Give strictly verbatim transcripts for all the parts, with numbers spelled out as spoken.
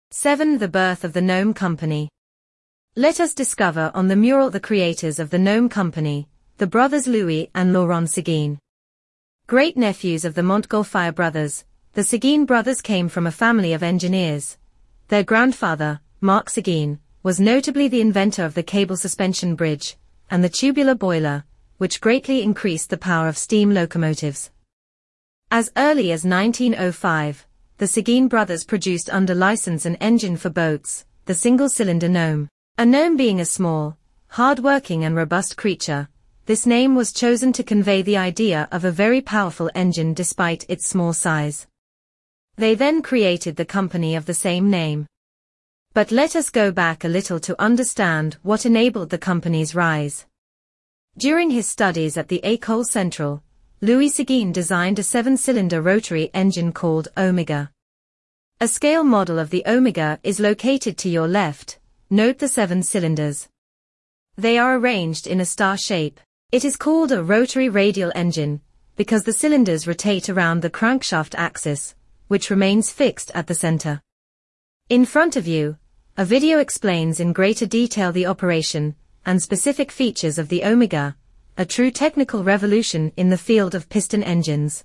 seven. The birth of the Gnome Company. Let us discover on the mural the creators of the Gnome Company, the brothers Louis and Laurent Séguin. Great-nephews of the Montgolfier brothers, the Séguin brothers came from a family of engineers. Their grandfather, Marc Séguin, was notably the inventor of the cable suspension bridge, and the tubular boiler, which greatly increased the power of steam locomotives. As early as nineteen oh five, the Séguin brothers produced under license an engine for boats, the single-cylinder gnome. A gnome being a small, hard-working and robust creature, this name was chosen to convey the idea of a very powerful engine despite its small size. They then created the company of the same name. But let us go back a little to understand what enabled the company's rise. During his studies at the École Centrale, Louis Séguin designed a seven-cylinder rotary engine called Omega. A scale model of the Omega is located to your left. Note the seven cylinders. They are arranged in a star shape. It is called a rotary radial engine, because the cylinders rotate around the crankshaft axis, which remains fixed at the center. In front of you, a video explains in greater detail the operation and specific features of the Omega, a true technical revolution in the field of piston engines.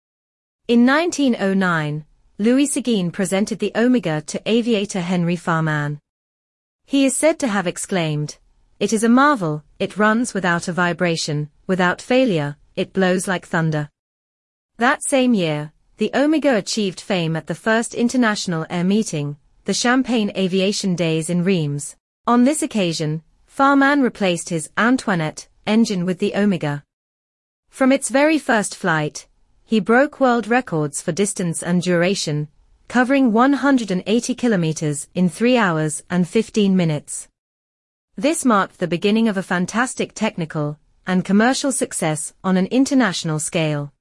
In nineteen oh nine, Louis Séguin presented the Omega to aviator Henry Farman. He is said to have exclaimed, "It is a marvel, it runs without a vibration, without failure, it blows like thunder." That same year, the Omega achieved fame at the first International Air Meeting, the Champagne Aviation Days in Reims. On this occasion, Farman replaced his Antoinette engine with the Omega. From its very first flight, he broke world records for distance and duration, covering one hundred eighty kilometers in three hours and fifteen minutes. This marked the beginning of a fantastic technical and commercial success on an international scale.